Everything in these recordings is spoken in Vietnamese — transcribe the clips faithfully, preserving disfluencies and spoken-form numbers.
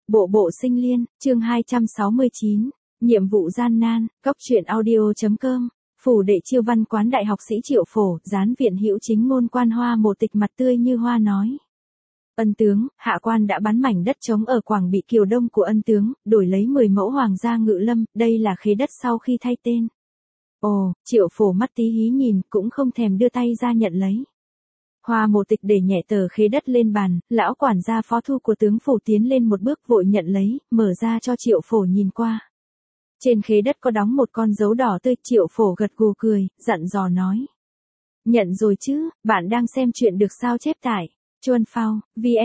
Bộ bộ sinh liên, chương hai trăm sáu mươi chín, nhiệm vụ gian nan, góc truyện audio.com, phủ đệ chiêu văn quán đại học sĩ Triệu Phổ, gián viện hữu chính ngôn quan Hoa Mộ Tịch mặt tươi như hoa nói. Ân tướng, hạ quan đã bán mảnh đất trống ở Quảng Bị Kiều Đông của ân tướng, đổi lấy mười mẫu hoàng gia ngự lâm, đây là khế đất sau khi thay tên. Ồ, Triệu Phổ mắt tí hí nhìn, cũng không thèm đưa tay ra nhận lấy. Hoa Mộ Tịch để nhẹ tờ khế đất lên bàn, lão quản gia phó thu của tướng phủ tiến lên một bước vội nhận lấy, mở ra cho Triệu Phổ nhìn qua. Trên khế đất có đóng một con dấu đỏ tươi, Triệu Phổ gật gù cười, dặn dò nói. Nhận rồi chứ, bạn đang xem chuyện được sao chép tải. Chuan phao,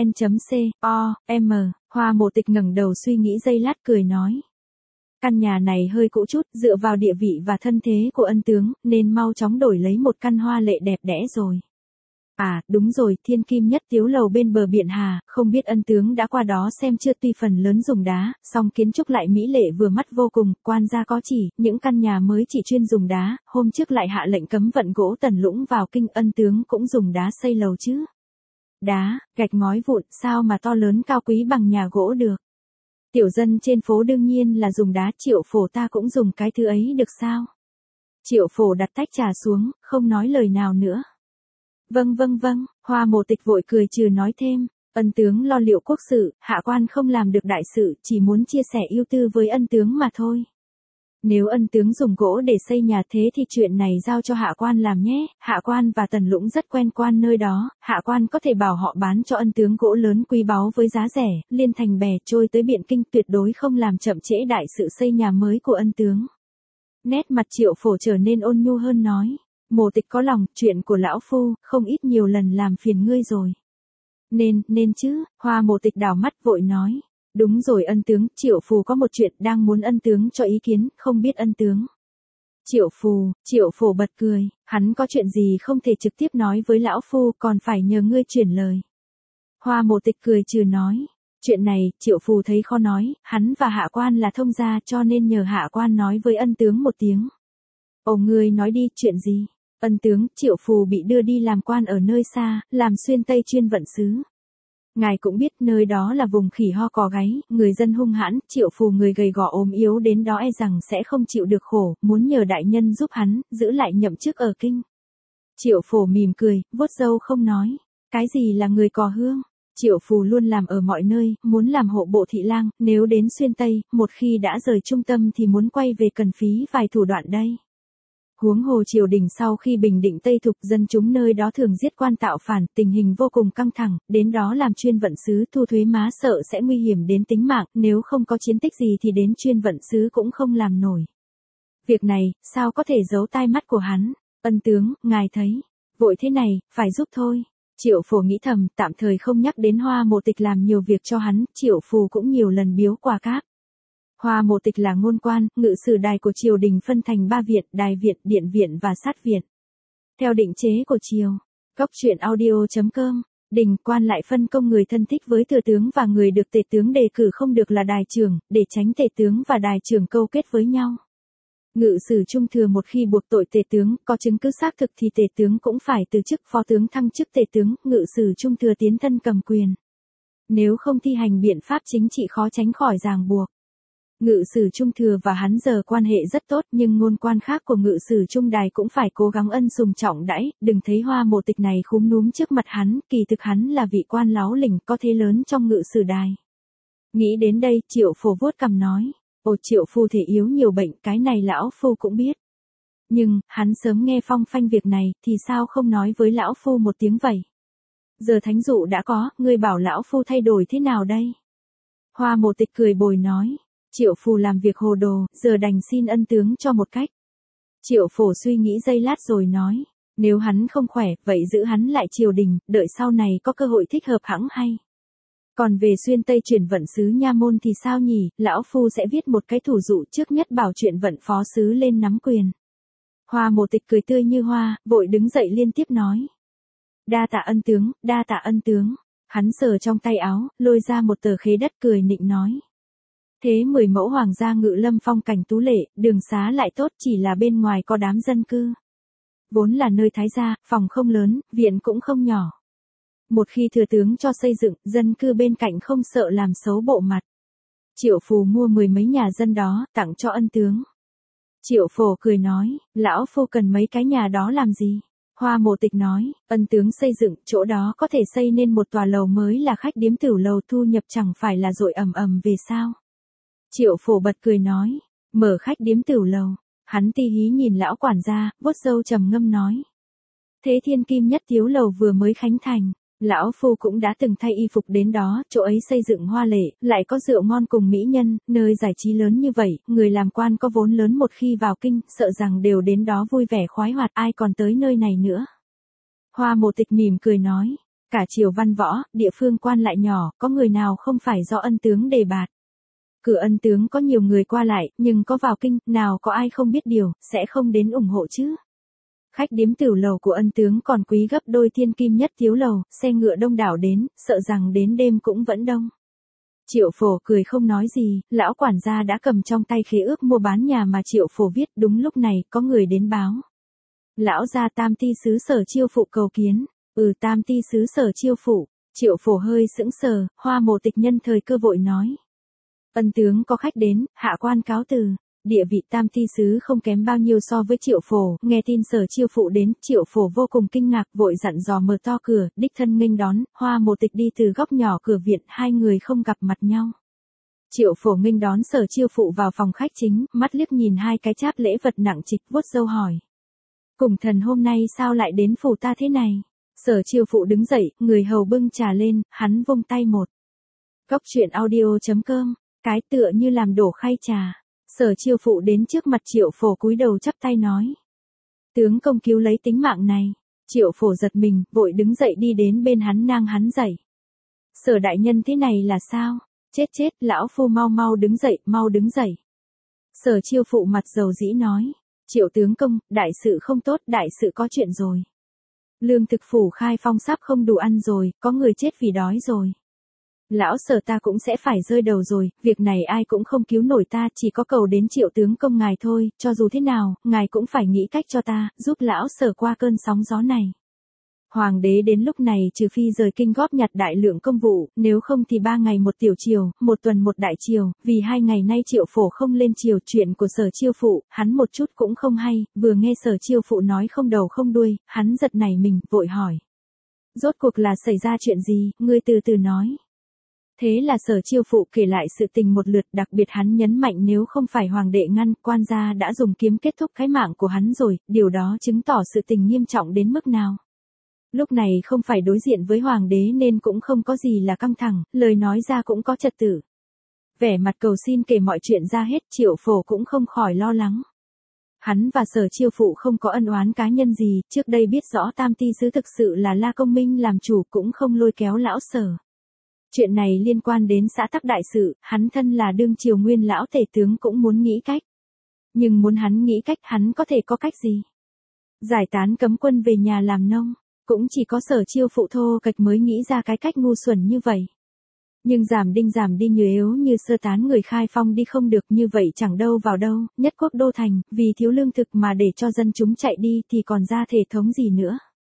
vn.co.m, Hoa Mộ Tịch ngẩng đầu suy nghĩ giây lát cười nói. Căn nhà này hơi cũ chút, dựa vào địa vị và thân thế của ân tướng, nên mau chóng đổi lấy một căn hoa lệ đẹp đẽ rồi. À, đúng rồi, thiên kim nhất tiếu lầu bên bờ biển Hà, không biết ân tướng đã qua đó xem chưa, tuy phần lớn dùng đá, song kiến trúc lại mỹ lệ vừa mắt vô cùng, quan gia có chỉ, những căn nhà mới chỉ chuyên dùng đá, hôm trước lại hạ lệnh cấm vận gỗ Tần Lũng vào kinh, ân tướng cũng dùng đá xây lầu chứ. Đá, gạch ngói vụn, sao mà to lớn cao quý bằng nhà gỗ được. Tiểu dân trên phố đương nhiên là dùng đá, Triệu Phổ ta cũng dùng cái thứ ấy được sao? Triệu Phổ đặt tách trà xuống, không nói lời nào nữa. Vâng vâng vâng, Hoa Mộ Tịch vội cười trừ nói thêm, ân tướng lo liệu quốc sự, hạ quan không làm được đại sự, chỉ muốn chia sẻ ưu tư với ân tướng mà thôi. Nếu ân tướng dùng gỗ để xây nhà thế thì chuyện này giao cho hạ quan làm nhé, hạ quan và Tần Lũng rất quen quan nơi đó, hạ quan có thể bảo họ bán cho ân tướng gỗ lớn quý báu với giá rẻ, liên thành bè trôi tới Biện Kinh, tuyệt đối không làm chậm trễ đại sự xây nhà mới của ân tướng. Nét mặt Triệu Phổ trở nên ôn nhu hơn nói. Mộ Tịch có lòng, chuyện của lão phu, không ít nhiều lần làm phiền ngươi rồi. Nên, nên chứ, Hoa Mộ Tịch đảo mắt vội nói. Đúng rồi ân tướng, Triệu Phù có một chuyện đang muốn ân tướng cho ý kiến, không biết ân tướng. Triệu Phù, Triệu Phổ bật cười, hắn có chuyện gì không thể trực tiếp nói với lão phu, còn phải nhờ ngươi chuyển lời. Hoa Mộ Tịch cười trừ nói. Chuyện này, Triệu Phù thấy khó nói, hắn và hạ quan là thông gia cho nên nhờ hạ quan nói với ân tướng một tiếng. Ồ ngươi nói đi, chuyện gì? Ân tướng, Triệu Phù bị đưa đi làm quan ở nơi xa, làm xuyên Tây chuyên vận sứ. Ngài cũng biết nơi đó là vùng khỉ ho cò gáy, người dân hung hãn, Triệu Phù người gầy gò ốm yếu đến đó e rằng sẽ không chịu được khổ, muốn nhờ đại nhân giúp hắn, giữ lại nhậm chức ở kinh. Triệu Phổ mỉm cười, vuốt râu không nói. Cái gì là người cò hương? Triệu Phù luôn làm ở mọi nơi, muốn làm hộ bộ thị lang, nếu đến xuyên Tây, một khi đã rời trung tâm thì muốn quay về cần phí vài thủ đoạn đây. Huống hồ triều đình sau khi bình định Tây Thục, dân chúng nơi đó thường giết quan tạo phản, tình hình vô cùng căng thẳng, đến đó làm chuyên vận sứ thu thuế má sợ sẽ nguy hiểm đến tính mạng, nếu không có chiến tích gì thì đến chuyên vận sứ cũng không làm nổi. Việc này, sao có thể giấu tai mắt của hắn? Ân tướng, ngài thấy, vội thế này, phải giúp thôi. Triệu Phổ nghĩ thầm, tạm thời không nhắc đến Hoa Mộ Tịch làm nhiều việc cho hắn, Triệu Phù cũng nhiều lần biếu quà cáp. Hoa Mộ Tịch là ngôn quan, ngự sử đài của triều đình phân thành ba viện, đài viện, điện viện và sát viện. Theo định chế của triều, góc truyện audio.com, đình quan lại phân công người thân thích với thừa tướng và người được tể tướng đề cử không được là đài trưởng, để tránh tể tướng và đài trưởng câu kết với nhau. Ngự sử trung thừa một khi buộc tội tể tướng, có chứng cứ xác thực thì tể tướng cũng phải từ chức, phó tướng thăng chức tể tướng, ngự sử trung thừa tiến thân cầm quyền. Nếu không thi hành biện pháp chính trị khó tránh khỏi ràng buộc. Ngự sử trung thừa và hắn giờ quan hệ rất tốt, nhưng ngôn quan khác của ngự sử trung đài cũng phải cố gắng ân sủng trọng đãi, đừng thấy Hoa Mộ Tịch này khúm núm trước mặt hắn, kỳ thực hắn là vị quan láo lỉnh có thế lớn trong ngự sử đài. Nghĩ đến đây, Triệu Phổ vuốt cằm nói, ồ Triệu Phu thể yếu nhiều bệnh, cái này lão phu cũng biết. Nhưng, hắn sớm nghe phong phanh việc này, thì sao không nói với lão phu một tiếng vậy? Giờ thánh dụ đã có, ngươi bảo lão phu thay đổi thế nào đây? Hoa Mộ Tịch cười bồi nói. Triệu Phù làm việc hồ đồ, giờ đành xin ân tướng cho một cách. Triệu Phổ suy nghĩ giây lát rồi nói, nếu hắn không khỏe, vậy giữ hắn lại triều đình, đợi sau này có cơ hội thích hợp hẵng hay. Còn về xuyên Tây chuyển vận sứ nha môn thì sao nhỉ, lão phu sẽ viết một cái thủ dụ trước nhất bảo chuyện vận phó sứ lên nắm quyền. Hoa Mộ Tịch cười tươi như hoa, vội đứng dậy liên tiếp nói. Đa tạ ân tướng, đa tạ ân tướng. Hắn sờ trong tay áo, lôi ra một tờ khế đất cười nịnh nói. Thế mười mẫu hoàng gia ngự lâm phong cảnh tú lệ, đường xá lại tốt, chỉ là bên ngoài có đám dân cư. Vốn là nơi thái gia, phòng không lớn, viện cũng không nhỏ. Một khi thừa tướng cho xây dựng, dân cư bên cạnh không sợ làm xấu bộ mặt. Triệu Phù mua mười mấy nhà dân đó, tặng cho ân tướng. Triệu Phổ cười nói, lão phu cần mấy cái nhà đó làm gì? Hoa Mộ Tịch nói, ân tướng xây dựng, chỗ đó có thể xây nên một tòa lầu mới là khách điếm tửu lầu, thu nhập chẳng phải là dội ầm ầm về sao? Triệu Phổ bật cười nói, mở khách điếm tửu lầu. Hắn ti hí nhìn lão quản gia, vuốt râu trầm ngâm nói. Thế Thiên Kim Nhất Tiếu lầu vừa mới khánh thành, lão phu cũng đã từng thay y phục đến đó, chỗ ấy xây dựng hoa lệ, lại có rượu ngon cùng mỹ nhân, nơi giải trí lớn như vậy, người làm quan có vốn lớn một khi vào kinh, sợ rằng đều đến đó vui vẻ khoái hoạt, ai còn tới nơi này nữa. Hoa Mộ Tịch mỉm cười nói, cả triều văn võ, địa phương quan lại nhỏ, có người nào không phải do ân tướng đề bạt. Cửa ân tướng có nhiều người qua lại, nhưng có vào kinh, nào có ai không biết điều, sẽ không đến ủng hộ chứ. Khách điếm tửu lầu của ân tướng còn quý gấp đôi Thiên Kim Nhất Tiếu lầu, xe ngựa đông đảo đến, sợ rằng đến đêm cũng vẫn đông. Triệu Phổ cười không nói gì, lão quản gia đã cầm trong tay khế ước mua bán nhà mà Triệu Phổ viết, đúng lúc này, có người đến báo. Lão gia Tam Ti sứ Sở Chiêu Phụ cầu kiến. Ừ, Tam Ti sứ Sở Chiêu Phụ. Triệu Phổ hơi sững sờ, Hoa Mộ Tịch nhân thời cơ vội nói. Ân tướng có khách đến, hạ quan cáo từ. Địa vị Tam Ti sứ không kém bao nhiêu so với Triệu Phổ, nghe tin Sở Chiêu Phụ đến, Triệu Phổ vô cùng kinh ngạc, vội dặn dò mở to cửa, đích thân nghênh đón, Hoa Mộ Tịch đi từ góc nhỏ cửa viện, hai người không gặp mặt nhau. Triệu Phổ nghênh đón Sở Chiêu Phụ vào phòng khách chính, mắt liếc nhìn hai cái cháp lễ vật nặng trịch, vuốt râu hỏi. Cùng thần hôm nay sao lại đến phủ ta thế này? Sở Chiêu Phụ đứng dậy, người hầu bưng trà lên, hắn vung tay một. Góc truyện audio chấm com, cái tựa như làm đổ khay trà. Sở Chiêu Phụ đến trước mặt Triệu Phổ cúi đầu chắp tay nói. Tướng công cứu lấy tính mạng này. Triệu Phổ giật mình, vội đứng dậy đi đến bên hắn nang hắn dậy. Sở đại nhân thế này là sao? Chết chết, lão phu mau mau đứng dậy, mau đứng dậy. Sở Chiêu Phụ mặt dầu dĩ nói. Triệu tướng công, đại sự không tốt, đại sự có chuyện rồi. Lương thực phủ khai phong sắp không đủ ăn rồi, có người chết vì đói rồi. Lão Sở ta cũng sẽ phải rơi đầu rồi, việc này ai cũng không cứu nổi ta, chỉ có cầu đến Triệu tướng công ngài thôi, cho dù thế nào, ngài cũng phải nghĩ cách cho ta, giúp lão Sở qua cơn sóng gió này. Hoàng đế đến lúc này trừ phi rời kinh góp nhặt đại lượng công vụ, nếu không thì ba ngày một tiểu triều, một tuần một đại triều, vì hai ngày nay Triệu Phổ không lên triều, chuyện của Sở Chiêu Phụ, hắn một chút cũng không hay, vừa nghe Sở Chiêu Phụ nói không đầu không đuôi, hắn giật nảy mình, vội hỏi. Rốt cuộc là xảy ra chuyện gì, ngươi từ từ nói. Thế là Sở Chiêu Phụ kể lại sự tình một lượt, đặc biệt hắn nhấn mạnh nếu không phải hoàng đệ ngăn, quan gia đã dùng kiếm kết thúc cái mạng của hắn rồi, điều đó chứng tỏ sự tình nghiêm trọng đến mức nào. Lúc này không phải đối diện với hoàng đế nên cũng không có gì là căng thẳng, lời nói ra cũng có trật tự. Vẻ mặt cầu xin kể mọi chuyện ra hết, Triệu Phổ cũng không khỏi lo lắng. Hắn và Sở Chiêu Phụ không có ân oán cá nhân gì, trước đây biết rõ Tam Ti sứ thực sự là La Công Minh làm chủ, cũng không lôi kéo lão Sở. Chuyện này liên quan đến xã tắc đại sự, hắn thân là đương triều nguyên lão tể tướng cũng muốn nghĩ cách. Nhưng muốn hắn nghĩ cách, hắn có thể có cách gì? Giải tán cấm quân về nhà làm nông, cũng chỉ có Sở Chiêu Phụ thô kệch mới nghĩ ra cái cách ngu xuẩn như vậy. Nhưng giảm đinh giảm đi như yếu như sơ tán người khai phong đi không được, như vậy chẳng đâu vào đâu, nhất quốc đô thành, vì thiếu lương thực mà để cho dân chúng chạy đi thì còn ra thể thống gì nữa.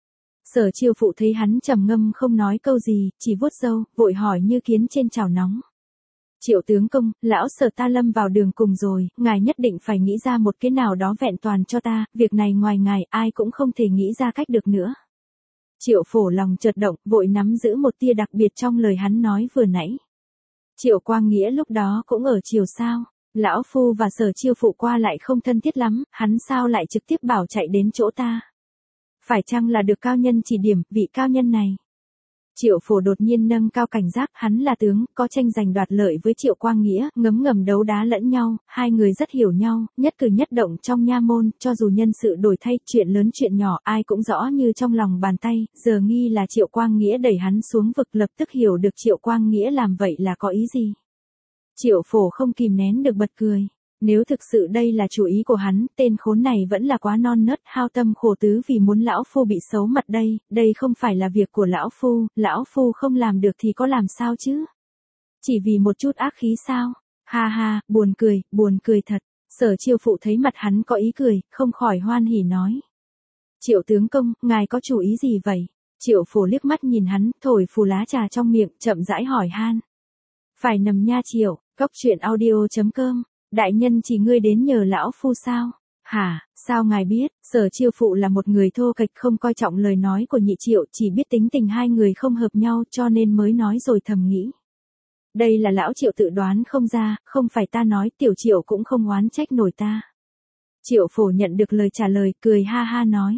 Sở Chiêu Phụ thấy hắn trầm ngâm không nói câu gì, chỉ vuốt râu, vội hỏi như kiến trên chảo nóng. Triệu tướng công, lão Sở ta lâm vào đường cùng rồi, ngài nhất định phải nghĩ ra một cái nào đó vẹn toàn cho ta, việc này ngoài ngài ai cũng không thể nghĩ ra cách được nữa. Triệu Phổ lòng chợt động, vội nắm giữ một tia đặc biệt trong lời hắn nói vừa nãy. Triệu Quang Nghĩa lúc đó cũng ở triều sao, lão phu và Sở Chiêu Phụ qua lại không thân thiết lắm, hắn sao lại trực tiếp bảo chạy đến chỗ ta? Phải chăng là được cao nhân chỉ điểm, vị cao nhân này? Triệu Phổ đột nhiên nâng cao cảnh giác, hắn là tướng, có tranh giành đoạt lợi với Triệu Quang Nghĩa, ngấm ngầm đấu đá lẫn nhau, hai người rất hiểu nhau, nhất cử nhất động trong nha môn, cho dù nhân sự đổi thay, chuyện lớn chuyện nhỏ, ai cũng rõ như trong lòng bàn tay, giờ nghi là Triệu Quang Nghĩa đẩy hắn xuống vực, lập tức hiểu được Triệu Quang Nghĩa làm vậy là có ý gì. Triệu Phổ không kìm nén được bật cười. Nếu thực sự đây là chủ ý của hắn, tên khốn này vẫn là quá non nớt, hao tâm khổ tứ vì muốn lão phu bị xấu mặt đây, đây không phải là việc của lão phu, lão phu không làm được thì có làm sao chứ? Chỉ vì một chút ác khí sao? Ha ha, buồn cười, buồn cười thật. Sở Chiêu Phụ thấy mặt hắn có ý cười, không khỏi hoan hỉ nói. Triệu tướng công, ngài có chủ ý gì vậy? Triệu Phổ liếc mắt nhìn hắn, thổi phù lá trà trong miệng, chậm rãi hỏi han. Phải nằm nha Triệu, Cóc truyện audio chấm com. Đại nhân chỉ ngươi đến nhờ lão phu sao? Hả, sao ngài biết? Sở Chiêu Phụ là một người thô kệch không coi trọng lời nói của Nhị Triệu, chỉ biết tính tình hai người không hợp nhau cho nên mới nói rồi thầm nghĩ. Đây là lão Triệu tự đoán không ra, không phải ta nói, Tiểu Triệu cũng không oán trách nổi ta. Triệu Phổ nhận được lời trả lời, cười ha ha nói.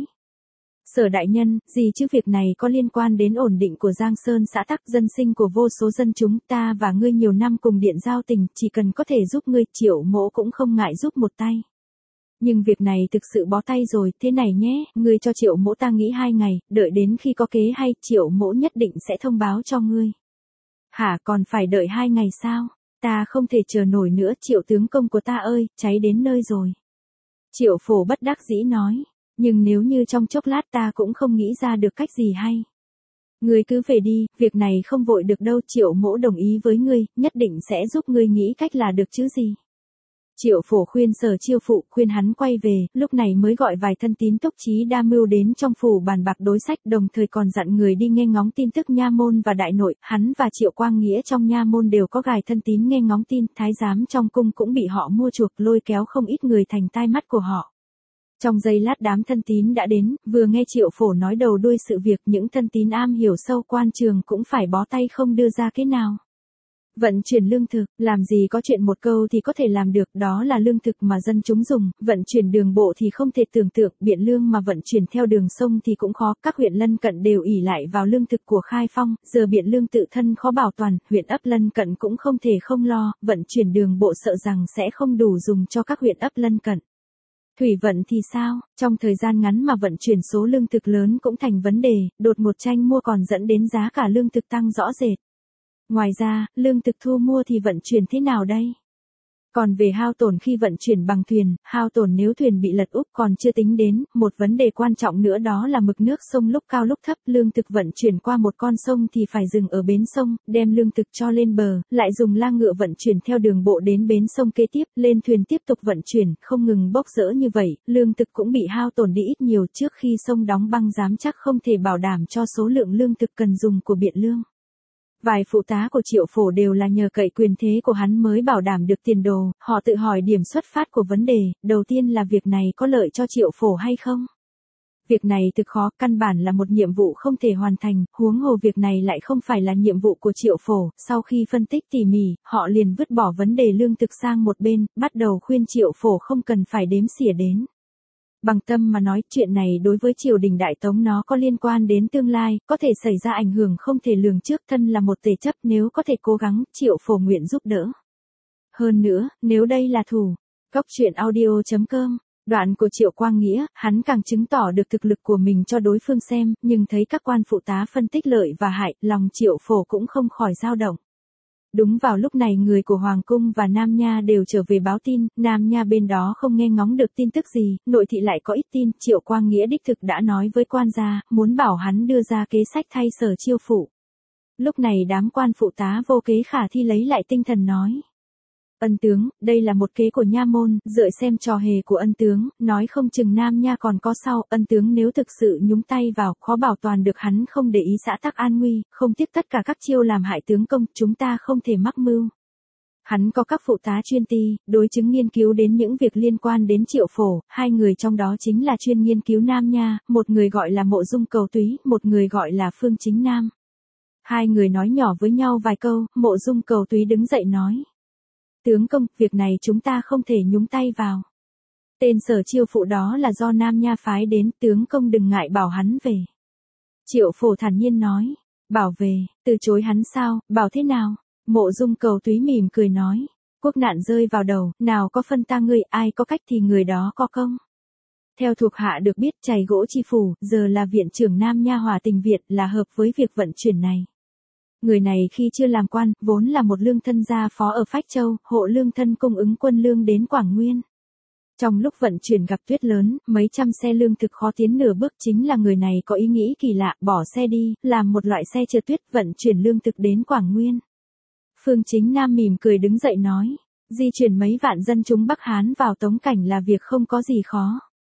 Sở đại nhân, gì chứ việc này có liên quan đến ổn định của Giang Sơn xã tắc dân sinh của vô số dân chúng, ta và ngươi nhiều năm cùng điện giao tình, chỉ cần có thể giúp ngươi, Triệu mỗ cũng không ngại giúp một tay. Nhưng việc này thực sự bó tay rồi, thế này nhé, ngươi cho Triệu mỗ ta nghĩ hai ngày, đợi đến khi có kế hay, Triệu mỗ nhất định sẽ thông báo cho ngươi. Hả, còn phải đợi hai ngày sao? Ta không thể chờ nổi nữa, Triệu tướng công của ta ơi, cháy đến nơi rồi. Triệu Phổ bất đắc dĩ nói. Nhưng nếu như trong chốc lát ta cũng không nghĩ ra được cách gì hay. Ngươi cứ về đi, việc này không vội được đâu, Triệu mỗ đồng ý với ngươi, nhất định sẽ giúp ngươi nghĩ cách là được chứ gì. Triệu Phổ khuyên Sở Chiêu Phụ, khuyên hắn quay về, lúc này mới gọi vài thân tín túc trí đa mưu đến trong phủ bàn bạc đối sách, đồng thời còn dặn người đi nghe ngóng tin tức nha môn và đại nội, hắn và Triệu Quang Nghĩa trong nha môn đều có gài thân tín nghe ngóng tin, thái giám trong cung cũng bị họ mua chuộc, lôi kéo không ít người thành tai mắt của họ. Trong giây lát đám thân tín đã đến, vừa nghe Triệu Phổ nói đầu đuôi sự việc, những thân tín am hiểu sâu quan trường cũng phải bó tay không đưa ra cái nào. Vận chuyển lương thực, làm gì có chuyện một câu thì có thể làm được, đó là lương thực mà dân chúng dùng, vận chuyển đường bộ thì không thể tưởng tượng, biện lương mà vận chuyển theo đường sông thì cũng khó, các huyện lân cận đều ỷ lại vào lương thực của Khai Phong, giờ biện lương tự thân khó bảo toàn, huyện ấp lân cận cũng không thể không lo, vận chuyển đường bộ sợ rằng sẽ không đủ dùng cho các huyện ấp lân cận. Thủy vận thì sao, trong thời gian ngắn mà vận chuyển số lương thực lớn cũng thành vấn đề, đột ngột tranh mua còn dẫn đến giá cả lương thực tăng rõ rệt. Ngoài ra, lương thực thu mua thì vận chuyển thế nào đây? Còn về hao tổn khi vận chuyển bằng thuyền, hao tổn nếu thuyền bị lật úp còn chưa tính đến, một vấn đề quan trọng nữa đó là mực nước sông lúc cao lúc thấp, lương thực vận chuyển qua một con sông thì phải dừng ở bến sông, đem lương thực cho lên bờ, lại dùng lang ngựa vận chuyển theo đường bộ đến bến sông kế tiếp, lên thuyền tiếp tục vận chuyển, không ngừng bốc rỡ như vậy, lương thực cũng bị hao tổn đi ít nhiều, trước khi sông đóng băng dám chắc không thể bảo đảm cho số lượng lương thực cần dùng của biện lương. Vài phụ tá của Triệu Phổ đều là nhờ cậy quyền thế của hắn mới bảo đảm được tiền đồ, họ tự hỏi điểm xuất phát của vấn đề, đầu tiên là việc này có lợi cho Triệu Phổ hay không? Việc này thực khó, căn bản là một nhiệm vụ không thể hoàn thành, huống hồ việc này lại không phải là nhiệm vụ của Triệu Phổ, sau khi phân tích tỉ mỉ, họ liền vứt bỏ vấn đề lương thực sang một bên, bắt đầu khuyên Triệu Phổ không cần phải đếm xỉa đến. Bằng tâm mà nói, chuyện này đối với triều đình Đại Tống nó có liên quan đến tương lai, có thể xảy ra ảnh hưởng không thể lường trước, thân là một tể chấp, nếu có thể cố gắng, Triệu Phổ nguyện giúp đỡ. Hơn nữa, nếu đây là thủ, cóc truyện audio chấm com, đoạn của Triệu Quang Nghĩa, hắn càng chứng tỏ được thực lực của mình cho đối phương xem, nhưng thấy các quan phụ tá phân tích lợi và hại, lòng Triệu Phổ cũng không khỏi dao động. Đúng vào lúc này người của Hoàng Cung và Nam Nha đều trở về báo tin, Nam Nha bên đó không nghe ngóng được tin tức gì, nội thị lại có ít tin, Triệu Quang Nghĩa đích thực đã nói với quan gia, muốn bảo hắn đưa ra kế sách thay Sở Chiêu Phụ. Lúc này đám quan phụ tá vô kế khả thi lấy lại tinh thần nói. Ân tướng, đây là một kế của nha môn, dợi xem trò hề của ân tướng, nói không chừng Nam Nha còn có sau, ân tướng nếu thực sự nhúng tay vào, khó bảo toàn được hắn không để ý xã tắc an nguy, không tiếc tất cả các chiêu làm hại tướng công, chúng ta không thể mắc mưu. Hắn có các phụ tá chuyên ti, đối chứng nghiên cứu đến những việc liên quan đến Triệu Phổ, hai người trong đó chính là chuyên nghiên cứu Nam Nha, một người gọi là Mộ Dung Cầu Túy, một người gọi là Phương Chính Nam. Hai người nói nhỏ với nhau vài câu, Mộ Dung Cầu Túy đứng dậy nói. Tướng công, việc này chúng ta không thể nhúng tay vào. Tên Sở Chiêu Phụ đó là do Nam Nha phái đến, tướng công đừng ngại bảo hắn về. Triệu Phổ thản nhiên nói, bảo về, từ chối hắn sao, bảo thế nào? Mộ Dung Cầu Túy mỉm cười nói, quốc nạn rơi vào đầu, nào có phân ta ngươi, ai có cách thì người đó có công. Theo thuộc hạ được biết, chày gỗ chi phủ, giờ là viện trưởng Nam Nha Hòa Tình Việt, là hợp với việc vận chuyển này. Người này khi chưa làm quan, vốn là một lương thân gia phó ở Phách Châu, hộ lương thân cung ứng quân lương đến Quảng Nguyên. Trong lúc vận chuyển gặp tuyết lớn, mấy trăm xe lương thực khó tiến nửa bước, chính là người này có ý nghĩ kỳ lạ, bỏ xe đi, làm một loại xe trượt tuyết vận chuyển lương thực đến Quảng Nguyên. Phương Chính Nam mỉm cười đứng dậy nói, di chuyển mấy vạn dân chúng Bắc Hán vào Tống Cảnh là việc không có gì khó.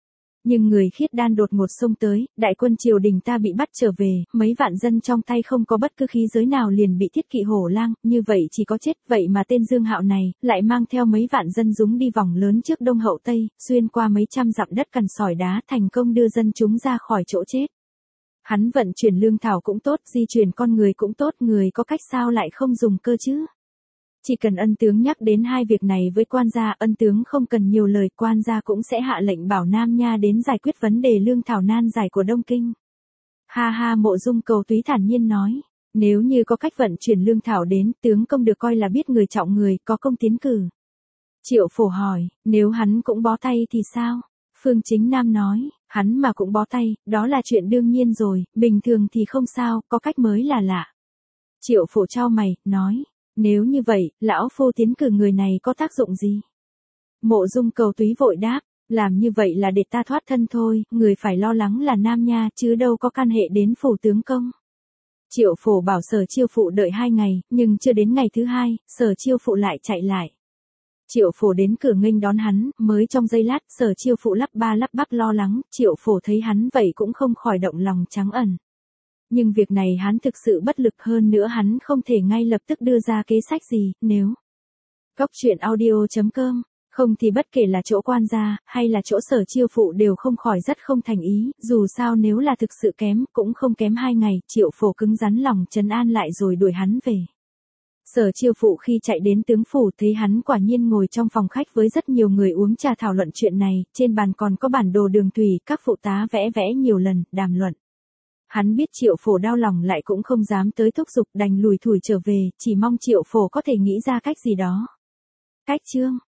Nhưng người khiết đan đột ngột xông tới, đại quân triều đình ta bị bắt trở về, mấy vạn dân trong tay không có bất cứ khí giới nào liền bị thiết kỵ hổ lang, như vậy chỉ có chết, vậy mà tên Dương Hạo này, lại mang theo mấy vạn dân dúng đi vòng lớn trước Đông Hậu Tây, xuyên qua mấy trăm dặm đất cằn sỏi đá thành công đưa dân chúng ra khỏi chỗ chết. Hắn vận chuyển lương thảo cũng tốt, di chuyển con người cũng tốt, người có cách sao lại không dùng cơ chứ? Chỉ cần ân tướng nhắc đến hai việc này với quan gia, ân tướng không cần nhiều lời, quan gia cũng sẽ hạ lệnh bảo Nam Nha đến giải quyết vấn đề lương thảo nan giải của Đông Kinh. Ha ha, Mộ Dung Cầu Túy thản nhiên nói, nếu như có cách vận chuyển lương thảo đến, tướng công được coi là biết người trọng người, có công tiến cử. Triệu Phổ hỏi, nếu hắn cũng bó tay thì sao? Phương Chính Nam nói, hắn mà cũng bó tay, đó là chuyện đương nhiên rồi, bình thường thì không sao, có cách mới là lạ. Triệu Phổ chau mày, nói, nếu như vậy, lão phu tiến cử người này có tác dụng gì? Mộ Dung Cầu Túy vội đáp, làm như vậy là để ta thoát thân thôi, người phải lo lắng là Nam Nha, chứ đâu có can hệ đến phủ tướng công. Triệu Phổ bảo Sở Chiêu Phụ đợi hai ngày, nhưng chưa đến ngày thứ hai, Sở Chiêu Phụ lại chạy lại. Triệu Phổ đến cửa nghênh đón hắn, mới trong giây lát, Sở Chiêu Phụ lắp ba lắp bắp lo lắng, Triệu Phổ thấy hắn vậy cũng không khỏi động lòng trắng ẩn. Nhưng việc này hắn thực sự bất lực, hơn nữa hắn không thể ngay lập tức đưa ra kế sách gì, nếu Góc truyện audio chấm com, không thì bất kể là chỗ quan gia, hay là chỗ Sở Chiêu Phụ đều không khỏi rất không thành ý, dù sao nếu là thực sự kém, cũng không kém hai ngày, Triệu Phổ cứng rắn lòng trấn an lại rồi đuổi hắn về. Sở Chiêu Phụ khi chạy đến tướng phủ thấy hắn quả nhiên ngồi trong phòng khách với rất nhiều người uống trà thảo luận chuyện này, trên bàn còn có bản đồ đường thủy, các phụ tá vẽ vẽ nhiều lần, đàm luận. Hắn biết Triệu Phổ đau lòng lại cũng không dám tới thúc giục, đành lùi thủi trở về, chỉ mong Triệu Phổ có thể nghĩ ra cách gì đó. Cách chương